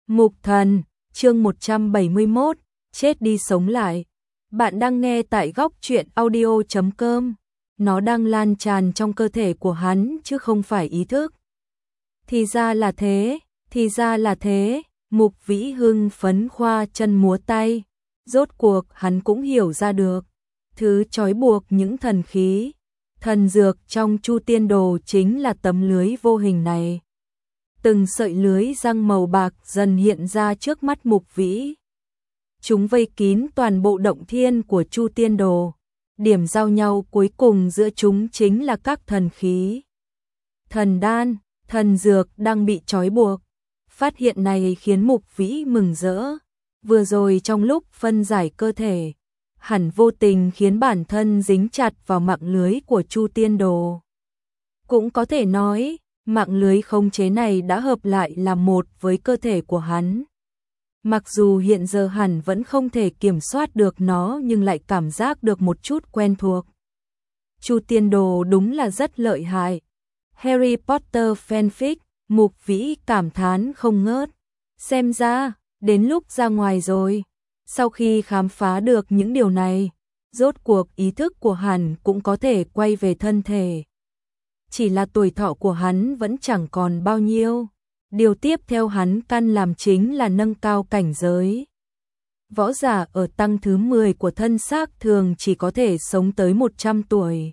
Mục Thần, chương 171, chết đi sống lại. Bạn đang nghe tại góc truyện audio.com. Nó đang lan tràn trong cơ thể của hắn chứ không phải ý thức. Thì ra là thế, thì ra là thế. Mục Vĩ hưng phấn khoa chân múa tay. Rốt cuộc hắn cũng hiểu ra được. Thứ trói buộc những thần khí, thần dược trong Chu Tiên Đồ chính là tấm lưới vô hình này. Từng sợi lưới răng màu bạc dần hiện ra trước mắt Mục Vĩ. Chúng vây kín toàn bộ động thiên của Chu Tiên Đồ. Điểm giao nhau cuối cùng giữa chúng chính là các thần khí. Thần đan, thần dược đang bị trói buộc. Phát hiện này khiến Mục Vĩ mừng rỡ. Vừa rồi trong lúc phân giải cơ thể, hẳn vô tình khiến bản thân dính chặt vào mạng lưới của Chu Tiên Đồ. Cũng có thể nói, mạng lưới khống chế này đã hợp lại là một với cơ thể của hắn. Mặc dù hiện giờ hẳn vẫn không thể kiểm soát được nó nhưng lại cảm giác được một chút quen thuộc. Chu Tiên Đồ đúng là rất lợi hại. Harry Potter fanfic, Mục Vĩ cảm thán không ngớt. Xem ra, đến lúc ra ngoài rồi. Sau khi khám phá được những điều này, rốt cuộc ý thức của hắn cũng có thể quay về thân thể. Chỉ là tuổi thọ của hắn vẫn chẳng còn bao nhiêu. Điều tiếp theo hắn căn làm chính là nâng cao cảnh giới. Võ giả ở tăng thứ 10 của thân xác thường chỉ có thể sống tới 100 tuổi.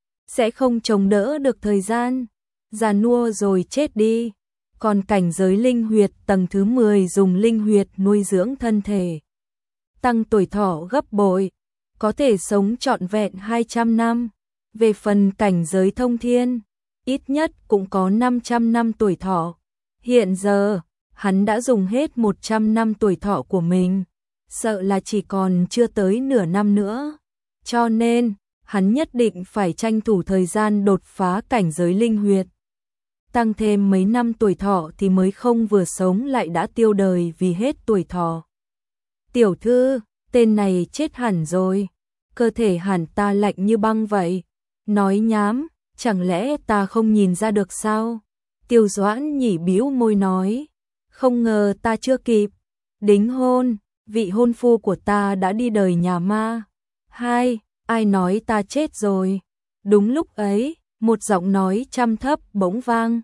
Sẽ không chống đỡ được thời gian, già nua rồi chết đi. Còn cảnh giới linh huyệt tầng thứ 10 dùng linh huyệt nuôi dưỡng thân thể. Tăng tuổi thọ gấp bội, có thể sống trọn vẹn 200 năm. Về phần cảnh giới thông thiên, ít nhất cũng có 500 năm tuổi thọ. Hiện giờ, hắn đã dùng hết 100 năm tuổi thọ của mình, sợ là chỉ còn chưa tới nửa năm nữa. Cho nên, hắn nhất định phải tranh thủ thời gian đột phá cảnh giới linh huyệt. Tăng thêm mấy năm tuổi thọ thì mới không vừa sống lại đã tiêu đời vì hết tuổi thọ. Tiểu thư, tên này chết hẳn rồi. Cơ thể hẳn ta lạnh như băng vậy. Nói nhám, chẳng lẽ ta không nhìn ra được sao? Tiêu Doãn nhỉ bĩu môi nói. Không ngờ ta chưa kịp đính hôn, vị hôn phu của ta đã đi đời nhà ma. Hai, ai nói ta chết rồi? Đúng lúc ấy, một giọng nói trầm thấp bỗng vang.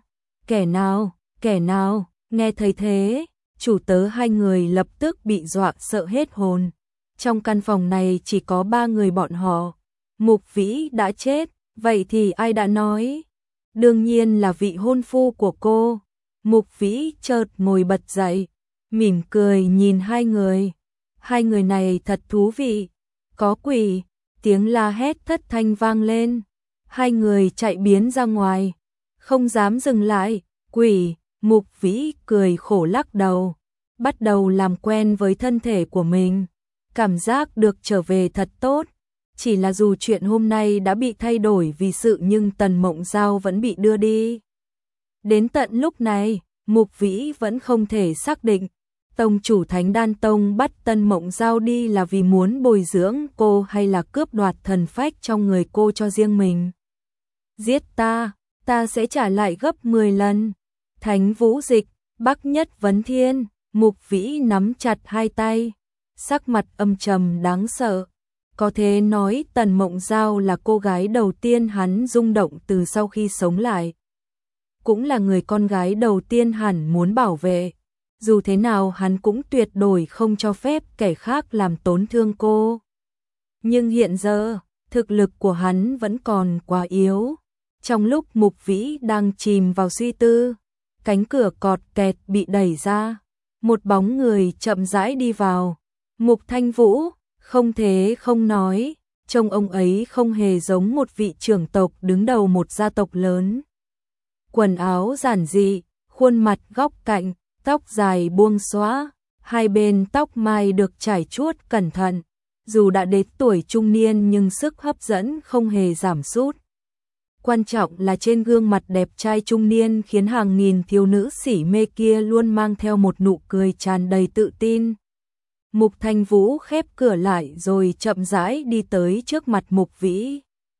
Kẻ nào, nghe thấy thế, chủ tớ hai người lập tức bị dọa sợ hết hồn. Trong căn phòng này chỉ có 3 người bọn họ. Mục Vĩ đã chết, vậy thì ai đã nói? Đương nhiên là vị hôn phu của cô. Mục Vĩ chợt ngồi bật dậy, mỉm cười nhìn hai người. Hai người này thật thú vị. Có quỷ, tiếng la hét thất thanh vang lên. Hai người chạy biến ra ngoài, không dám dừng lại. Quỷ, Mục Vĩ cười khổ lắc đầu, bắt đầu làm quen với thân thể của mình. Cảm giác được trở về thật tốt. Chỉ là dù chuyện hôm nay đã bị thay đổi vì sự nhưng Tần Mộng Giao vẫn bị đưa đi. Đến tận lúc này, Mục Vĩ vẫn không thể xác định tông chủ Thánh Đan Tông bắt Tần Mộng Giao đi là vì muốn bồi dưỡng cô hay là cướp đoạt thần phách trong người cô cho riêng mình. Giết ta sẽ trả lại gấp 10 lần. Thánh Vũ Dịch, Bắc Nhất Vấn Thiên, Mục Vĩ nắm chặt hai tay, sắc mặt âm trầm đáng sợ. Có thể nói Tần Mộng Giao là cô gái đầu tiên hắn rung động từ sau khi sống lại. Cũng là người con gái đầu tiên hắn muốn bảo vệ. Dù thế nào hắn cũng tuyệt đối không cho phép kẻ khác làm tổn thương cô. Nhưng hiện giờ, thực lực của hắn vẫn còn quá yếu. Trong lúc Mục Vĩ đang chìm vào suy tư, cánh cửa cọt kẹt bị đẩy ra. Một bóng người chậm rãi đi vào. Mục Thanh Vũ, không thể không nói, trông ông ấy không hề giống một vị trưởng tộc đứng đầu một gia tộc lớn. Quần áo giản dị, khuôn mặt góc cạnh, tóc dài buông xõa, hai bên tóc mai được trải chuốt cẩn thận. Dù đã đến tuổi trung niên nhưng sức hấp dẫn không hề giảm sút. Quan trọng là trên gương mặt đẹp trai trung niên khiến hàng nghìn thiếu nữ sỉ mê kia luôn mang theo một nụ cười tràn đầy tự tin. Mục Thanh Vũ khép cửa lại rồi chậm rãi đi tới trước mặt Mục Vĩ.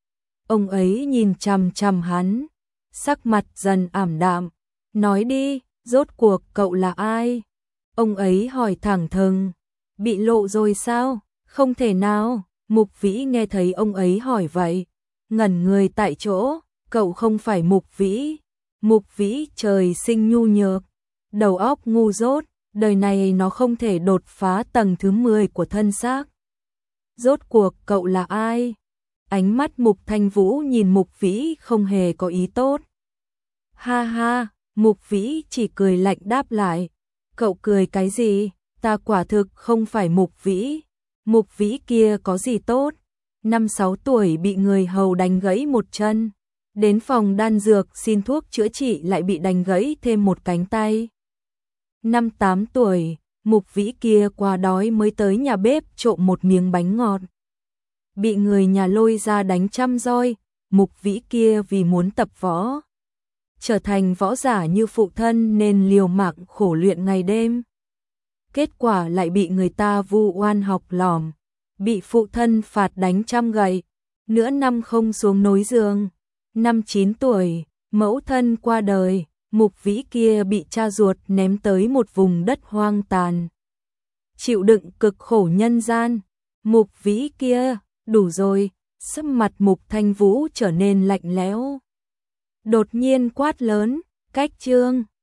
Ông ấy nhìn chằm chằm hắn, sắc mặt dần ảm đạm. Nói đi, rốt cuộc cậu là ai? Ông ấy hỏi thẳng thừng, bị lộ rồi sao? Không thể nào. Mục Vĩ nghe thấy ông ấy hỏi vậy, ngẩn người tại chỗ, cậu không phải Mục Vĩ. Mục Vĩ trời sinh nhu nhược, đầu óc ngu dốt, đời này nó không thể đột phá tầng thứ 10 của thân xác. Rốt cuộc cậu là ai? Ánh mắt Mục Thanh Vũ nhìn Mục Vĩ không hề có ý tốt. Ha ha, Mục Vĩ chỉ cười lạnh đáp lại. Cậu cười cái gì? Ta quả thực không phải Mục Vĩ. Mục Vĩ kia có gì tốt? 5-6 tuổi bị người hầu đánh gãy một chân. Đến phòng đan dược xin thuốc chữa trị lại bị đánh gãy thêm một cánh tay. 5-8 tuổi, Mục Vĩ kia quá đói mới tới nhà bếp trộm một miếng bánh ngọt. Bị người nhà lôi ra đánh trăm roi, Mục Vĩ kia vì muốn tập võ, trở thành võ giả như phụ thân nên liều mạng khổ luyện ngày đêm. Kết quả lại bị người ta vu oan học lỏm, bị phụ thân phạt đánh trăm gậy, nửa năm không xuống nối giường. 5-9 tuổi, mẫu thân qua đời, Mục Vĩ kia bị cha ruột ném tới một vùng đất hoang tàn. Chịu đựng cực khổ nhân gian, Mục Vĩ kia, đủ rồi, sắc mặt Mục Thanh Vũ trở nên lạnh lẽo. Đột nhiên quát lớn, cách chương.